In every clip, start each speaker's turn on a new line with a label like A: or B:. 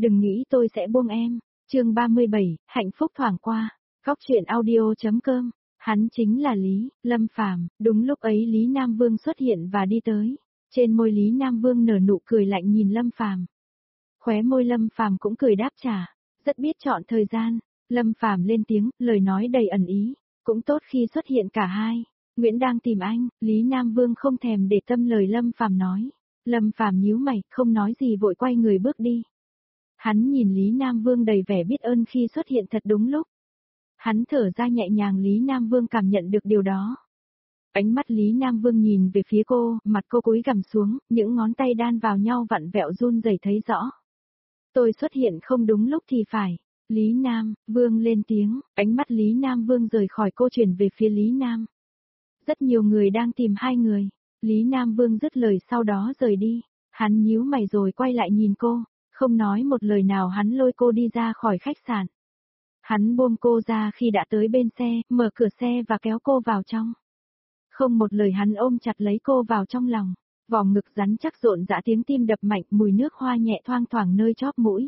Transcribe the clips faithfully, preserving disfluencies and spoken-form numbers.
A: đừng nghĩ tôi sẽ buông em. Chương ba mươi bảy, hạnh phúc thoảng qua. Góc truyện audio.com. Hắn chính là Lý, Lâm Phàm, đúng lúc ấy Lý Nam Vương xuất hiện và đi tới. Trên môi Lý Nam Vương nở nụ cười lạnh nhìn Lâm Phàm. Khóe môi Lâm Phàm cũng cười đáp trả, rất biết chọn thời gian. Lâm Phàm lên tiếng, lời nói đầy ẩn ý, cũng tốt khi xuất hiện cả hai. Nguyễn đang tìm anh, Lý Nam Vương không thèm để tâm lời Lâm Phàm nói. Lâm Phàm nhíu mày, không nói gì vội quay người bước đi. Hắn nhìn Lý Nam Vương đầy vẻ biết ơn khi xuất hiện thật đúng lúc. Hắn thở ra nhẹ nhàng, Lý Nam Vương cảm nhận được điều đó. Ánh mắt Lý Nam Vương nhìn về phía cô, mặt cô cúi gằm xuống, những ngón tay đan vào nhau vặn vẹo run rẩy thấy rõ. Tôi xuất hiện không đúng lúc thì phải. Lý Nam Vương lên tiếng, ánh mắt Lý Nam Vương rời khỏi cô chuyển về phía Lý Nam. Rất nhiều người đang tìm hai người. Lý Nam Vương dứt lời sau đó rời đi. Hắn nhíu mày rồi quay lại nhìn cô, không nói một lời nào hắn lôi cô đi ra khỏi khách sạn. Hắn buông cô ra khi đã tới bên xe, mở cửa xe và kéo cô vào trong. Không một lời hắn ôm chặt lấy cô vào trong lòng, vòng ngực rắn chắc rộn rã, tiếng tim đập mạnh, mùi nước hoa nhẹ thoang thoảng nơi chóp mũi.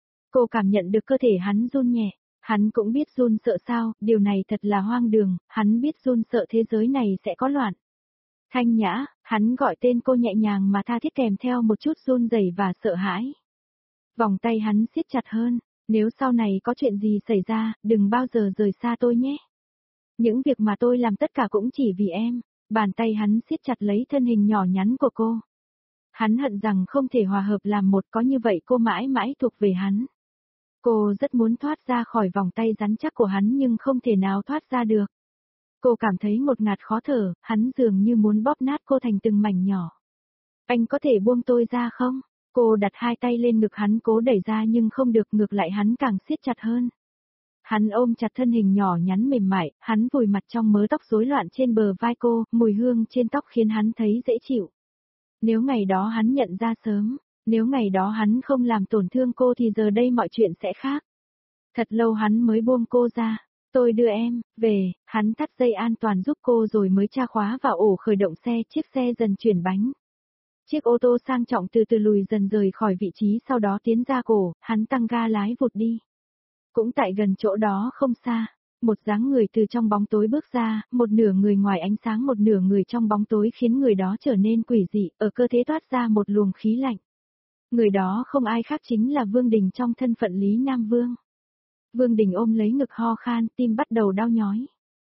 A: Cô cảm nhận được cơ thể hắn run nhẹ, hắn cũng biết run sợ sao, điều này thật là hoang đường, hắn biết run sợ thế giới này sẽ có loạn. Thanh Nhã, hắn gọi tên cô nhẹ nhàng mà tha thiết kèm theo một chút run rẩy và sợ hãi. Vòng tay hắn siết chặt hơn, nếu sau này có chuyện gì xảy ra, đừng bao giờ rời xa tôi nhé. Những việc mà tôi làm tất cả cũng chỉ vì em. Bàn tay hắn siết chặt lấy thân hình nhỏ nhắn của cô. Hắn hận rằng không thể hòa hợp làm một, có như vậy cô mãi mãi thuộc về hắn. Cô rất muốn thoát ra khỏi vòng tay rắn chắc của hắn nhưng không thể nào thoát ra được. Cô cảm thấy ngột ngạt khó thở, hắn dường như muốn bóp nát cô thành từng mảnh nhỏ. Anh có thể buông tôi ra không? Cô đặt hai tay lên ngực hắn cố đẩy ra nhưng không được, ngược lại hắn càng siết chặt hơn. Hắn ôm chặt thân hình nhỏ nhắn mềm mại, hắn vùi mặt trong mớ tóc rối loạn trên bờ vai cô, mùi hương trên tóc khiến hắn thấy dễ chịu. Nếu ngày đó hắn nhận ra sớm, nếu ngày đó hắn không làm tổn thương cô thì giờ đây mọi chuyện sẽ khác. Thật lâu hắn mới buông cô ra. Tôi đưa em về, hắn thắt dây an toàn giúp cô rồi mới tra khóa vào ổ khởi động xe, chiếc xe dần chuyển bánh. Chiếc ô tô sang trọng từ từ lùi dần rời khỏi vị trí, sau đó tiến ra cổ, hắn tăng ga lái vụt đi. Cũng tại gần chỗ đó không xa, một dáng người từ trong bóng tối bước ra, một nửa người ngoài ánh sáng một nửa người trong bóng tối khiến người đó trở nên quỷ dị, ở cơ thể toát ra một luồng khí lạnh. Người đó không ai khác chính là Vương Đình trong thân phận Lý Nam Vương. Vương Đình ôm lấy ngực ho khan, tim bắt đầu đau nhói.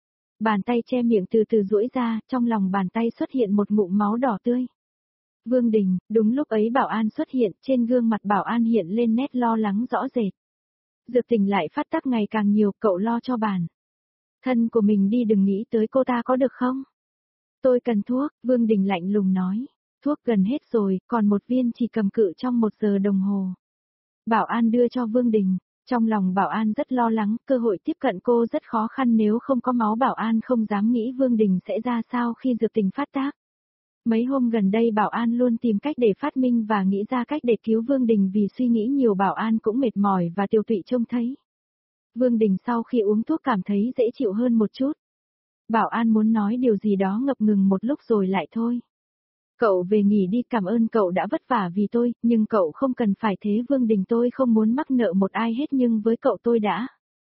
A: Bàn tay che miệng từ từ duỗi ra, trong lòng bàn tay xuất hiện một ngụm máu đỏ tươi. Vương Đình, đúng lúc ấy Bảo An xuất hiện, trên gương mặt Bảo An hiện lên nét lo lắng rõ rệt. Dược tình lại phát tác ngày càng nhiều, cậu lo cho bản thân của mình đi, đừng nghĩ tới cô ta có được không? Tôi cần thuốc, Vương Đình lạnh lùng nói. Thuốc gần hết rồi, còn một viên chỉ cầm cự trong một giờ đồng hồ. Bảo An đưa cho Vương Đình, trong lòng Bảo An rất lo lắng, cơ hội tiếp cận cô rất khó khăn, nếu không có máu Bảo An không dám nghĩ Vương Đình sẽ ra sao khi dược tình phát tác. Mấy hôm gần đây Bảo An luôn tìm cách để phát minh và nghĩ ra cách để cứu Vương Đình, vì suy nghĩ nhiều Bảo An cũng mệt mỏi và tiêu tụy trông thấy. Vương Đình sau khi uống thuốc cảm thấy dễ chịu hơn một chút. Bảo An muốn nói điều gì đó ngập ngừng một lúc rồi lại thôi. Cậu về nghỉ đi, cảm ơn cậu đã vất vả vì tôi, nhưng cậu không cần phải thế. Vương Đình, tôi không muốn mắc nợ một ai hết, nhưng với cậu tôi đã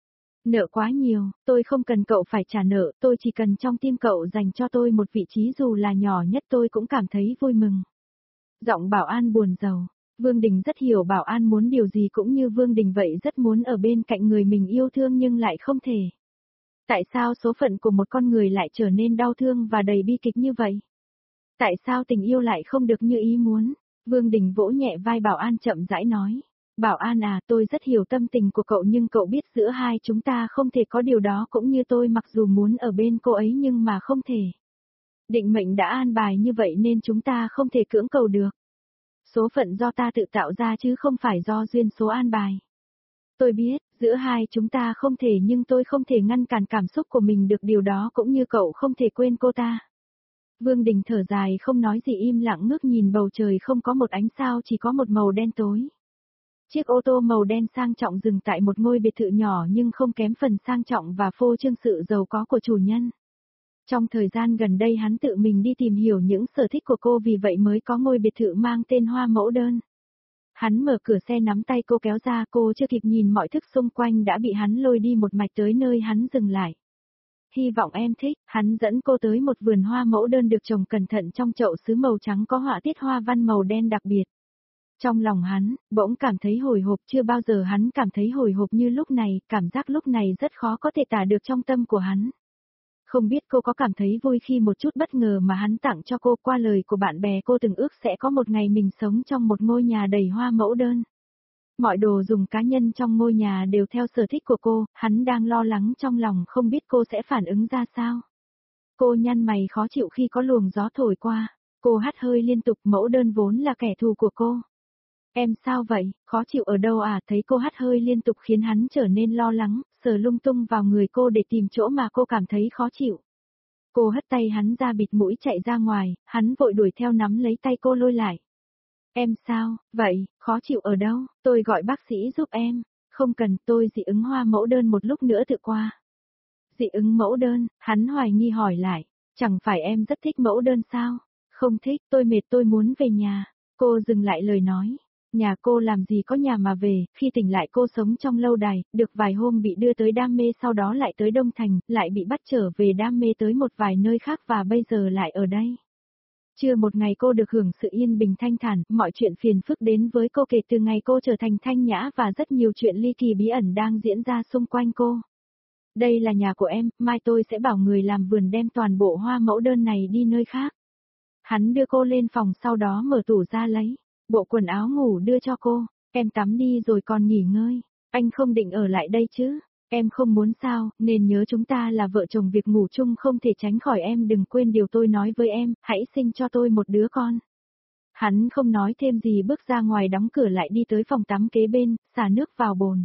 A: nợ quá nhiều, tôi không cần cậu phải trả nợ, tôi chỉ cần trong tim cậu dành cho tôi một vị trí dù là nhỏ nhất tôi cũng cảm thấy vui mừng. Giọng Bảo An buồn rầu. Vương Đình rất hiểu Bảo An muốn điều gì, cũng như Vương Đình vậy rất muốn ở bên cạnh người mình yêu thương nhưng lại không thể. Tại sao số phận của một con người lại trở nên đau thương và đầy bi kịch như vậy? Tại sao tình yêu lại không được như ý muốn? Vương Đình vỗ nhẹ vai Bảo An chậm rãi nói. Bảo An à, tôi rất hiểu tâm tình của cậu nhưng cậu biết giữa hai chúng ta không thể có điều đó, cũng như tôi mặc dù muốn ở bên cô ấy nhưng mà không thể. Định mệnh đã an bài như vậy nên chúng ta không thể cưỡng cầu được. Số phận do ta tự tạo ra chứ không phải do duyên số an bài. Tôi biết, giữa hai chúng ta không thể, nhưng tôi không thể ngăn cản cảm xúc của mình được, điều đó cũng như cậu không thể quên cô ta. Vương Đình thở dài không nói gì, im lặng ngước nhìn bầu trời không có một ánh sao, chỉ có một màu đen tối. Chiếc ô tô màu đen sang trọng dừng tại một ngôi biệt thự nhỏ nhưng không kém phần sang trọng và phô trương sự giàu có của chủ nhân. Trong thời gian gần đây hắn tự mình đi tìm hiểu những sở thích của cô, vì vậy mới có ngôi biệt thự mang tên Hoa Mẫu Đơn. Hắn mở cửa xe nắm tay cô kéo ra, cô chưa kịp nhìn mọi thứ xung quanh đã bị hắn lôi đi một mạch tới nơi hắn dừng lại. Hy vọng em thích, hắn dẫn cô tới một vườn hoa mẫu đơn được trồng cẩn thận trong chậu sứ màu trắng có họa tiết hoa văn màu đen đặc biệt. Trong lòng hắn, bỗng cảm thấy hồi hộp, chưa bao giờ hắn cảm thấy hồi hộp như lúc này, cảm giác lúc này rất khó có thể tả được trong tâm của hắn. Không biết cô có cảm thấy vui khi một chút bất ngờ mà hắn tặng cho cô, qua lời của bạn bè cô từng ước sẽ có một ngày mình sống trong một ngôi nhà đầy hoa mẫu đơn. Mọi đồ dùng cá nhân trong ngôi nhà đều theo sở thích của cô, hắn đang lo lắng trong lòng không biết cô sẽ phản ứng ra sao. Cô nhăn mày khó chịu khi có luồng gió thổi qua, cô hắt hơi liên tục, mẫu đơn vốn là kẻ thù của cô. Em sao vậy, khó chịu ở đâu à? Thấy cô hắt hơi liên tục khiến hắn trở nên lo lắng, sờ lung tung vào người cô để tìm chỗ mà cô cảm thấy khó chịu. Cô hất tay hắn ra, bịt mũi chạy ra ngoài, hắn vội đuổi theo nắm lấy tay cô lôi lại. Em sao, vậy, khó chịu ở đâu, tôi gọi bác sĩ giúp em. Không cần, tôi dị ứng hoa mẫu đơn, một lúc nữa tự qua. Dị ứng mẫu đơn, hắn hoài nghi hỏi lại, chẳng phải em rất thích mẫu đơn sao? Không thích, tôi mệt, tôi muốn về nhà. Cô dừng lại lời nói. Nhà cô làm gì có nhà mà về, khi tỉnh lại cô sống trong lâu đài, được vài hôm bị đưa tới Đam Mê, sau đó lại tới Đông Thành, lại bị bắt trở về Đam Mê tới một vài nơi khác và bây giờ lại ở đây. Chưa một ngày cô được hưởng sự yên bình thanh thản, mọi chuyện phiền phức đến với cô kể từ ngày cô trở thành Thanh Nhã và rất nhiều chuyện ly kỳ bí ẩn đang diễn ra xung quanh cô. Đây là nhà của em, mai tôi sẽ bảo người làm vườn đem toàn bộ hoa mẫu đơn này đi nơi khác. Hắn đưa cô lên phòng, sau đó mở tủ ra lấy bộ quần áo ngủ đưa cho cô. Em tắm đi rồi còn nghỉ ngơi. Anh không định ở lại đây chứ? Em không muốn sao, nên nhớ chúng ta là vợ chồng, việc ngủ chung không thể tránh khỏi, em đừng quên điều tôi nói với em, hãy sinh cho tôi một đứa con. Hắn không nói thêm gì, bước ra ngoài đóng cửa lại, đi tới phòng tắm kế bên, xả nước vào bồn.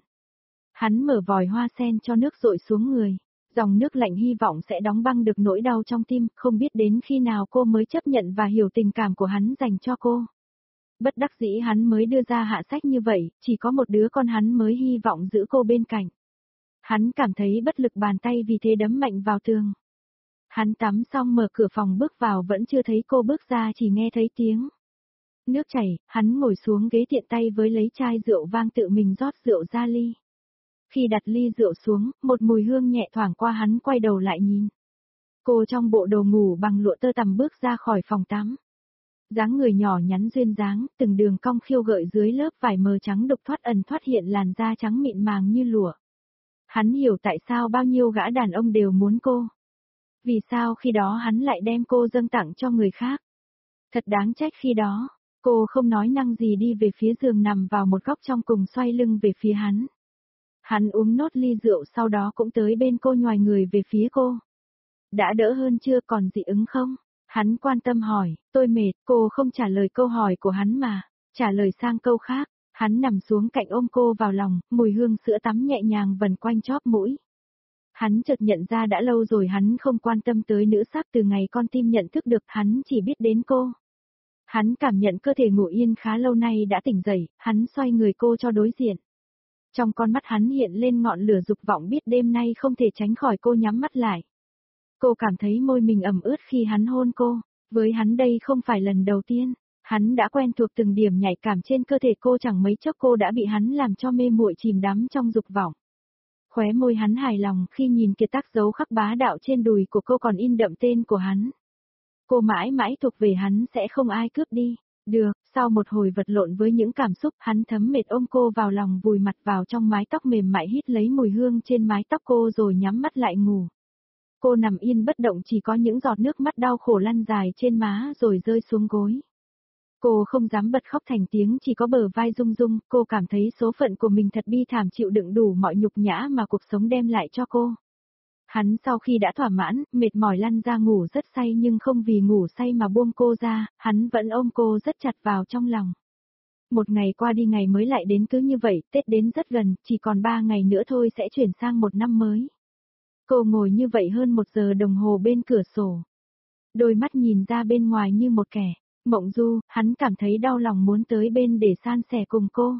A: Hắn mở vòi hoa sen cho nước dội xuống người. Dòng nước lạnh hy vọng sẽ đóng băng được nỗi đau trong tim, không biết đến khi nào cô mới chấp nhận và hiểu tình cảm của hắn dành cho cô. Bất đắc dĩ hắn mới đưa ra hạ sách như vậy, chỉ có một đứa con hắn mới hy vọng giữ cô bên cạnh. Hắn cảm thấy bất lực, bàn tay vì thế đấm mạnh vào tường. Hắn tắm xong mở cửa phòng bước vào, vẫn chưa thấy cô bước ra, chỉ nghe thấy tiếng nước chảy, hắn ngồi xuống ghế, tiện tay với lấy chai rượu vang tự mình rót rượu ra ly. Khi đặt ly rượu xuống, một mùi hương nhẹ thoảng qua, hắn quay đầu lại nhìn. Cô trong bộ đồ ngủ bằng lụa tơ tằm bước ra khỏi phòng tắm. Dáng người nhỏ nhắn duyên dáng, từng đường cong khiêu gợi dưới lớp vải mờ trắng đục thoát ẩn thoát hiện làn da trắng mịn màng như lụa. Hắn hiểu tại sao bao nhiêu gã đàn ông đều muốn cô. Vì sao khi đó hắn lại đem cô dâng tặng cho người khác. Thật đáng trách khi đó, cô không nói năng gì đi về phía giường, nằm vào một góc trong cùng, xoay lưng về phía hắn. Hắn uống nốt ly rượu, sau đó cũng tới bên cô, nhoài người về phía cô. Đã đỡ hơn chưa, còn dị ứng không? Hắn quan tâm hỏi. Tôi mệt. Cô không trả lời câu hỏi của hắn mà trả lời sang câu khác. Hắn nằm xuống cạnh, ôm cô vào lòng, mùi hương sữa tắm nhẹ nhàng vần quanh chóp mũi. Hắn chợt nhận ra đã lâu rồi hắn không quan tâm tới nữ sắc, từ ngày con tim nhận thức được, hắn chỉ biết đến cô. Hắn cảm nhận cơ thể ngủ yên khá lâu nay đã tỉnh dậy, hắn xoay người cô cho đối diện. Trong con mắt hắn hiện lên ngọn lửa dục vọng, biết đêm nay không thể tránh khỏi. Cô nhắm mắt lại. Cô cảm thấy môi mình ẩm ướt khi hắn hôn cô. Với hắn đây không phải lần đầu tiên. Hắn đã quen thuộc từng điểm nhạy cảm trên cơ thể cô, chẳng mấy chốc cô đã bị hắn làm cho mê muội, chìm đắm trong dục vọng. Khóe môi hắn hài lòng khi nhìn kiệt tác dấu khắc bá đạo trên đùi của cô còn in đậm tên của hắn. Cô mãi mãi thuộc về hắn, sẽ không ai cướp đi. Được, sau một hồi vật lộn với những cảm xúc, hắn thấm mệt ôm cô vào lòng, vùi mặt vào trong mái tóc mềm mại, hít lấy mùi hương trên mái tóc cô rồi nhắm mắt lại ngủ. Cô nằm yên bất động, chỉ có những giọt nước mắt đau khổ lăn dài trên má rồi rơi xuống gối. Cô không dám bật khóc thành tiếng, chỉ có bờ vai rung rung. Cô cảm thấy số phận của mình thật bi thảm, chịu đựng đủ mọi nhục nhã mà cuộc sống đem lại cho cô. Hắn sau khi đã thỏa mãn, mệt mỏi lăn ra ngủ rất say, nhưng không vì ngủ say mà buông cô ra, hắn vẫn ôm cô rất chặt vào trong lòng. Một ngày qua đi ngày mới lại đến, cứ như vậy, Tết đến rất gần, chỉ còn ba ngày nữa thôi sẽ chuyển sang một năm mới. Cô ngồi như vậy hơn một giờ đồng hồ bên cửa sổ. Đôi mắt nhìn ra bên ngoài như một kẻ mộng du, hắn cảm thấy đau lòng muốn tới bên để san sẻ cùng cô.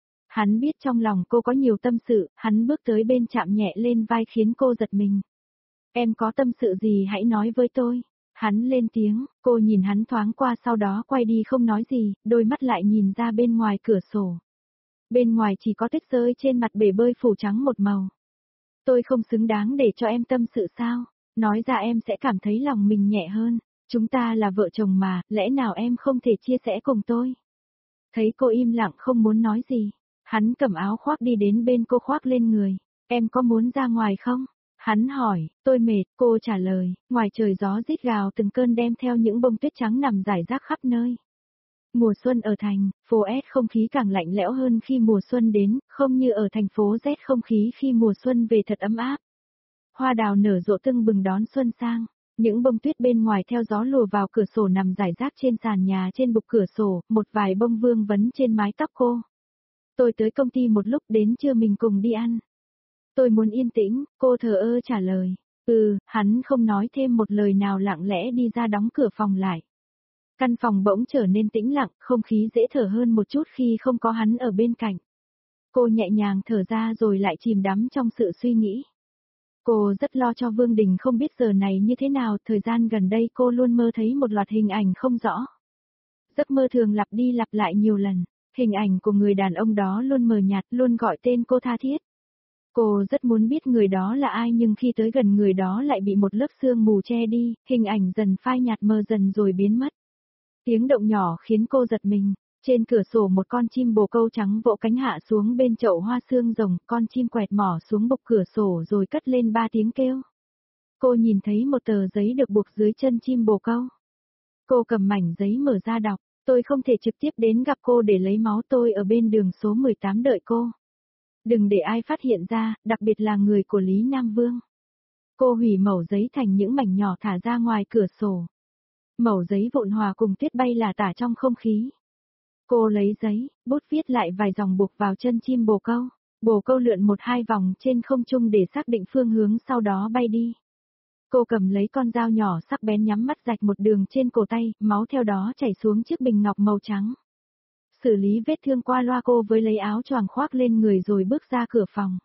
A: Hắn biết trong lòng cô có nhiều tâm sự, hắn bước tới bên chạm nhẹ lên vai khiến cô giật mình. Em có tâm sự gì hãy nói với tôi. Hắn lên tiếng, cô nhìn hắn thoáng qua sau đó quay đi không nói gì, đôi mắt lại nhìn ra bên ngoài cửa sổ. Bên ngoài chỉ có tuyết rơi trên mặt bể bơi phủ trắng một màu. Tôi không xứng đáng để cho em tâm sự sao? Nói ra em sẽ cảm thấy lòng mình nhẹ hơn. Chúng ta là vợ chồng mà, lẽ nào em không thể chia sẻ cùng tôi? Thấy cô im lặng không muốn nói gì, hắn cầm áo khoác đi đến bên cô khoác lên người. Em có muốn ra ngoài không? Hắn hỏi, tôi mệt, cô trả lời, ngoài trời gió rít gào từng cơn đem theo những bông tuyết trắng nằm rải rác khắp nơi. Mùa xuân ở thành, phố S không khí càng lạnh lẽo hơn khi mùa xuân đến, không như ở thành phố Z không khí khi mùa xuân về thật ấm áp. Hoa đào nở rộ tưng bừng đón xuân sang, những bông tuyết bên ngoài theo gió lùa vào cửa sổ nằm rải rác trên sàn nhà trên bục cửa sổ, một vài bông vương vấn trên mái tóc cô. Tôi tới công ty một lúc đến trưa mình cùng đi ăn. Tôi muốn yên tĩnh, cô thờ ơ trả lời. Ừ, hắn không nói thêm một lời nào lặng lẽ đi ra đóng cửa phòng lại. Căn phòng bỗng trở nên tĩnh lặng, không khí dễ thở hơn một chút khi không có hắn ở bên cạnh. Cô nhẹ nhàng thở ra rồi lại chìm đắm trong sự suy nghĩ. Cô rất lo cho Vương Đình không biết giờ này như thế nào, thời gian gần đây cô luôn mơ thấy một loạt hình ảnh không rõ. Giấc mơ thường lặp đi lặp lại nhiều lần, hình ảnh của người đàn ông đó luôn mờ nhạt, luôn gọi tên cô tha thiết. Cô rất muốn biết người đó là ai nhưng khi tới gần người đó lại bị một lớp sương mù che đi, hình ảnh dần phai nhạt mờ dần rồi biến mất. Tiếng động nhỏ khiến cô giật mình, trên cửa sổ một con chim bồ câu trắng vỗ cánh hạ xuống bên chậu hoa xương rồng, con chim quẹt mỏ xuống bục cửa sổ rồi cất lên ba tiếng kêu. Cô nhìn thấy một tờ giấy được buộc dưới chân chim bồ câu. Cô cầm mảnh giấy mở ra đọc, tôi không thể trực tiếp đến gặp cô để lấy máu, tôi ở bên đường số mười tám đợi cô. Đừng để ai phát hiện ra, đặc biệt là người của Lý Nam Vương. Cô hủy mẩu giấy thành những mảnh nhỏ thả ra ngoài cửa sổ. Mẩu giấy vụn hòa cùng tuyết bay lả tả trong không khí. Cô lấy giấy, bút viết lại vài dòng buộc vào chân chim bồ câu. Bồ câu lượn một hai vòng trên không trung để xác định phương hướng sau đó bay đi. Cô cầm lấy con dao nhỏ sắc bén nhắm mắt rạch một đường trên cổ tay, máu theo đó chảy xuống chiếc bình ngọc màu trắng. Xử lý vết thương qua loa cô với lấy áo choàng khoác lên người rồi bước ra cửa phòng.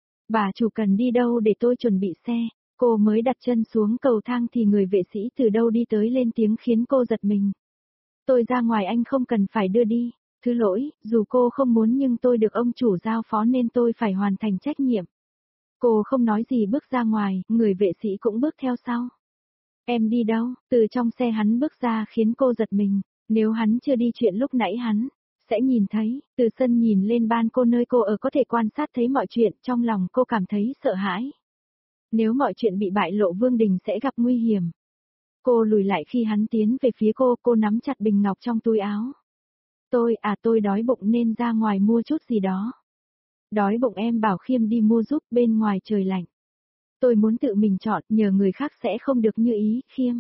A: Bà chủ cần đi đâu để tôi chuẩn bị xe? Cô mới đặt chân xuống cầu thang thì người vệ sĩ từ đâu đi tới lên tiếng khiến cô giật mình. Tôi ra ngoài anh không cần phải đưa đi. Thứ lỗi, dù cô không muốn nhưng tôi được ông chủ giao phó nên tôi phải hoàn thành trách nhiệm. Cô không nói gì bước ra ngoài, người vệ sĩ cũng bước theo sau. Em đi đâu? Từ trong xe hắn bước ra khiến cô giật mình. Nếu hắn chưa đi chuyện lúc nãy hắn sẽ nhìn thấy, từ sân nhìn lên ban cô nơi cô ở có thể quan sát thấy mọi chuyện, trong lòng cô cảm thấy sợ hãi. Nếu mọi chuyện bị bại lộ Vương Đình sẽ gặp nguy hiểm. Cô lùi lại khi hắn tiến về phía cô, cô nắm chặt bình ngọc trong túi áo. Tôi, à tôi đói bụng nên ra ngoài mua chút gì đó. Đói bụng em bảo Khiêm đi mua giúp, bên ngoài trời lạnh. Tôi muốn tự mình chọn, nhờ người khác sẽ không được như ý, Khiêm.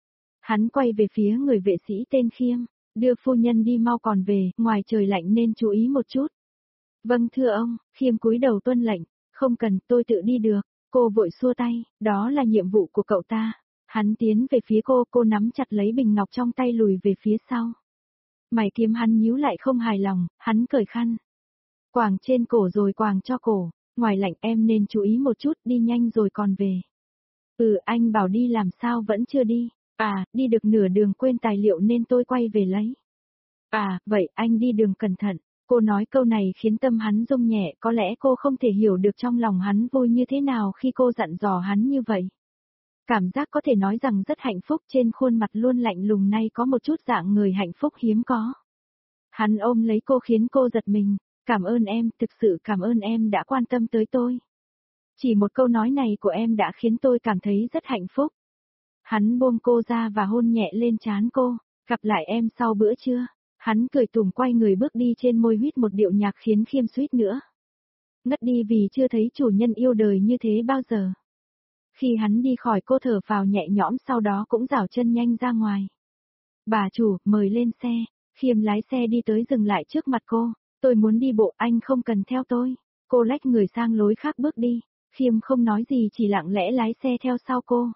A: Hắn quay về phía người vệ sĩ tên Khiêm, đưa phu nhân đi mau còn về, ngoài trời lạnh nên chú ý một chút. Vâng thưa ông, Khiêm cúi đầu tuân lệnh, không cần, tôi tự đi được. Cô vội xua tay, đó là nhiệm vụ của cậu ta. Hắn tiến về phía cô, cô nắm chặt lấy bình ngọc trong tay lùi về phía sau. Mày kiếm hắn nhíu lại không hài lòng, hắn cởi khăn. Quàng trên cổ rồi quàng cho cổ, ngoài lạnh em nên chú ý một chút, đi nhanh rồi còn về. Ừ, anh bảo đi làm sao vẫn chưa đi. À, đi được nửa đường quên tài liệu nên tôi quay về lấy. À, vậy anh đi đường cẩn thận. Cô nói câu này khiến tâm hắn rung nhẹ, có lẽ cô không thể hiểu được trong lòng hắn vui như thế nào khi cô dặn dò hắn như vậy. Cảm giác có thể nói rằng rất hạnh phúc, trên khuôn mặt luôn lạnh lùng nay có một chút dạng người hạnh phúc hiếm có. Hắn ôm lấy cô khiến cô giật mình, cảm ơn em, thực sự cảm ơn em đã quan tâm tới tôi. Chỉ một câu nói này của em đã khiến tôi cảm thấy rất hạnh phúc. Hắn buông cô ra và hôn nhẹ lên trán cô, gặp lại em sau bữa trưa. Hắn cười tủm quay người bước đi trên môi huýt một điệu nhạc khiến Khiêm suýt nữa ngất đi vì chưa thấy chủ nhân yêu đời như thế bao giờ. Khi hắn đi khỏi cô thở phào nhẹ nhõm sau đó cũng rảo chân nhanh ra ngoài. Bà chủ, mời lên xe. Khiêm lái xe đi tới dừng lại trước mặt cô. Tôi muốn đi bộ, anh không cần theo tôi. Cô lách người sang lối khác bước đi. Khiêm không nói gì chỉ lặng lẽ lái xe theo sau cô.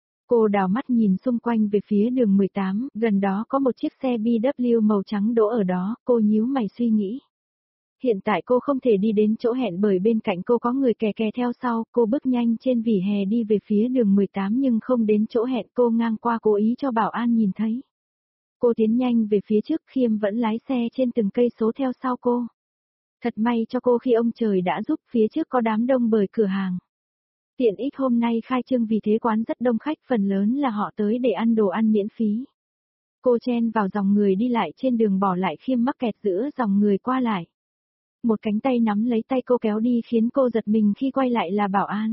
A: Cô đảo mắt nhìn xung quanh về phía đường mười tám, gần đó có một chiếc xe bê vê kép màu trắng đỗ ở đó, cô nhíu mày suy nghĩ. Hiện tại cô không thể đi đến chỗ hẹn bởi bên cạnh cô có người kè kè theo sau, cô bước nhanh trên vỉa hè đi về phía đường mười tám nhưng không đến chỗ hẹn, cô ngang qua cố ý cho bảo an nhìn thấy. Cô tiến nhanh về phía trước, Khiêm vẫn lái xe trên từng cây số theo sau cô. Thật may cho cô khi ông trời đã giúp, phía trước có đám đông bởi cửa hàng. Tiện ích hôm nay khai trương vì thế quán rất đông khách, phần lớn là họ tới để ăn đồ ăn miễn phí. Cô chen vào dòng người đi lại trên đường, bỏ lại Khiêm mắc kẹt giữa dòng người qua lại. Một cánh tay nắm lấy tay cô kéo đi khiến cô giật mình khi quay lại là bảo an.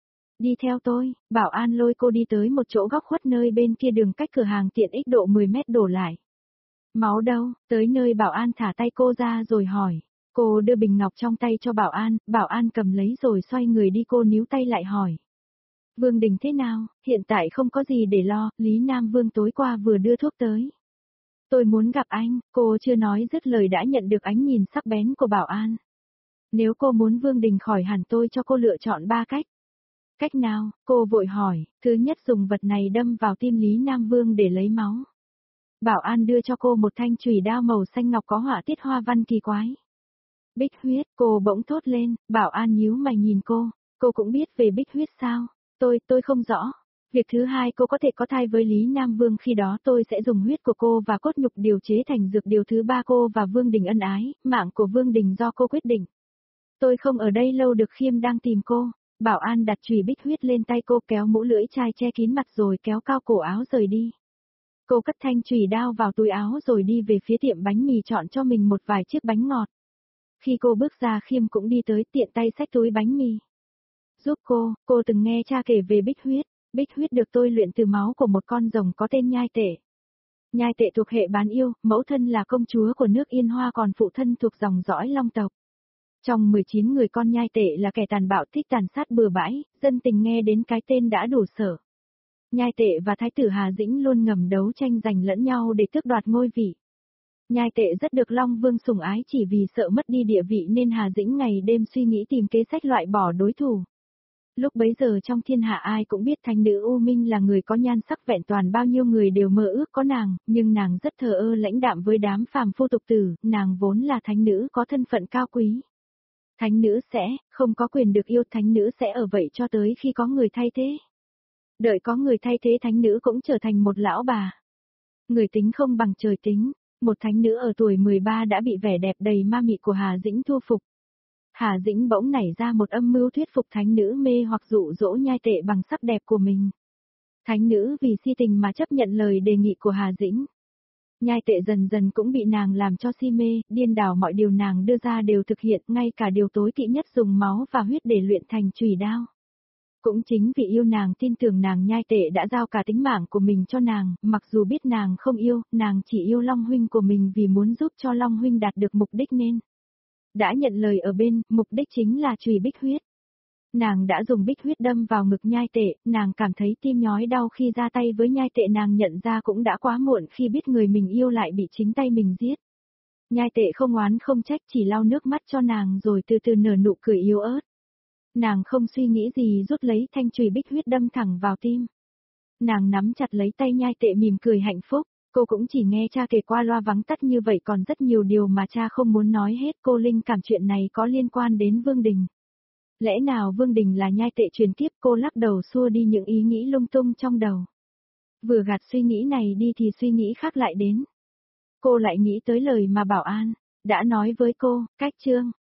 A: Đi theo tôi, bảo an lôi cô đi tới một chỗ góc khuất nơi bên kia đường cách cửa hàng tiện ích độ mười mét đổ lại. Máu đâu? Tới nơi bảo an thả tay cô ra rồi hỏi. Cô đưa bình ngọc trong tay cho bảo an, bảo an cầm lấy rồi xoay người đi, cô níu tay lại hỏi. Vương Đình thế nào? Hiện tại không có gì để lo, Lý Nam Vương tối qua vừa đưa thuốc tới. Tôi muốn gặp anh, cô chưa nói dứt lời đã nhận được ánh nhìn sắc bén của bảo an. Nếu cô muốn Vương Đình khỏi hẳn tôi cho cô lựa chọn ba cách. Cách nào? Cô vội hỏi. Thứ nhất, dùng vật này đâm vào tim Lý Nam Vương để lấy máu. Bảo an đưa cho cô một thanh chùy đao màu xanh ngọc có họa tiết hoa văn kỳ quái. Bích huyết, cô bỗng thốt lên, bảo an nhíu mày nhìn cô. Cô cũng biết về bích huyết sao? Tôi, tôi không rõ. Việc thứ hai, cô có thể có thai với Lý Nam Vương, khi đó tôi sẽ dùng huyết của cô và cốt nhục điều chế thành dược. Điều thứ ba, cô và Vương Đình ân ái, mạng của Vương Đình do cô quyết định. Tôi không ở đây lâu được, Khiêm đang tìm cô. Bảo an đặt chùy bích huyết lên tay cô, kéo mũ lưỡi chai che kín mặt rồi kéo cao cổ áo rời đi. Cô cất thanh chùy đao vào túi áo rồi đi về phía tiệm bánh mì chọn cho mình một vài chiếc bánh ngọt. Khi cô bước ra, Khiêm cũng đi tới, tiện tay xách túi bánh mì. Giúp cô, cô từng nghe cha kể về bích huyết. Bích huyết được tôi luyện từ máu của một con rồng có tên Nhai Tệ. Nhai Tệ thuộc hệ bán yêu, mẫu thân là công chúa của nước Yên Hoa, còn phụ thân thuộc dòng dõi Long tộc. Trong mười chín người con Nhai Tệ là kẻ tàn bạo, thích tàn sát bừa bãi, dân tình nghe đến cái tên đã đủ sợ. Nhai Tệ và Thái tử Hà Dĩnh luôn ngầm đấu tranh giành lẫn nhau để tước đoạt ngôi vị. Nhai Tệ rất được Long Vương sủng ái, chỉ vì sợ mất đi địa vị nên Hà Dĩnh ngày đêm suy nghĩ tìm kế sách loại bỏ đối thủ. Lúc bấy giờ trong thiên hạ ai cũng biết thánh nữ U Minh là người có nhan sắc vẹn toàn, bao nhiêu người đều mơ ước có nàng, nhưng nàng rất thờ ơ lãnh đạm với đám phàm phu tục tử, nàng vốn là thánh nữ có thân phận cao quý. Thánh nữ sẽ không có quyền được yêu, thánh nữ sẽ ở vậy cho tới khi có người thay thế. Đợi có người thay thế, thánh nữ cũng trở thành một lão bà. Người tính không bằng trời tính, một thánh nữ ở tuổi mười ba đã bị vẻ đẹp đầy ma mị của Hà Dĩnh thu phục. Hà Dĩnh bỗng nảy ra một âm mưu thuyết phục thánh nữ mê hoặc dụ dỗ Nhai Tệ bằng sắc đẹp của mình. Thánh nữ vì si tình mà chấp nhận lời đề nghị của Hà Dĩnh. Nhai Tệ dần dần cũng bị nàng làm cho si mê, điên đảo, mọi điều nàng đưa ra đều thực hiện, ngay cả điều tối kỵ nhất, dùng máu và huyết để luyện thành chùy đao. Cũng chính vì yêu nàng, tin tưởng nàng, Nhai Tệ đã giao cả tính mạng của mình cho nàng, mặc dù biết nàng không yêu, nàng chỉ yêu Long huynh của mình vì muốn giúp cho Long huynh đạt được mục đích nên đã nhận lời ở bên, mục đích chính là chùy bích huyết. Nàng đã dùng bích huyết đâm vào ngực Nhai Tệ, nàng cảm thấy tim nhói đau khi ra tay với Nhai Tệ, nàng nhận ra cũng đã quá muộn khi biết người mình yêu lại bị chính tay mình giết. Nhai Tệ không oán không trách, chỉ lau nước mắt cho nàng rồi từ từ nở nụ cười yếu ớt. Nàng không suy nghĩ gì rút lấy thanh chùy bích huyết đâm thẳng vào tim. Nàng nắm chặt lấy tay Nhai Tệ mỉm cười hạnh phúc. Cô cũng chỉ nghe cha kể qua loa vắng tắt như vậy, còn rất nhiều điều mà cha không muốn nói hết. Cô linh cảm chuyện này có liên quan đến Vương Đình. Lẽ nào Vương Đình là Nhai Tệ truyền kiếp? Cô lắc đầu xua đi những ý nghĩ lung tung trong đầu. Vừa gạt suy nghĩ này đi thì suy nghĩ khác lại đến. Cô lại nghĩ tới lời mà Bảo An đã nói với cô, cách chương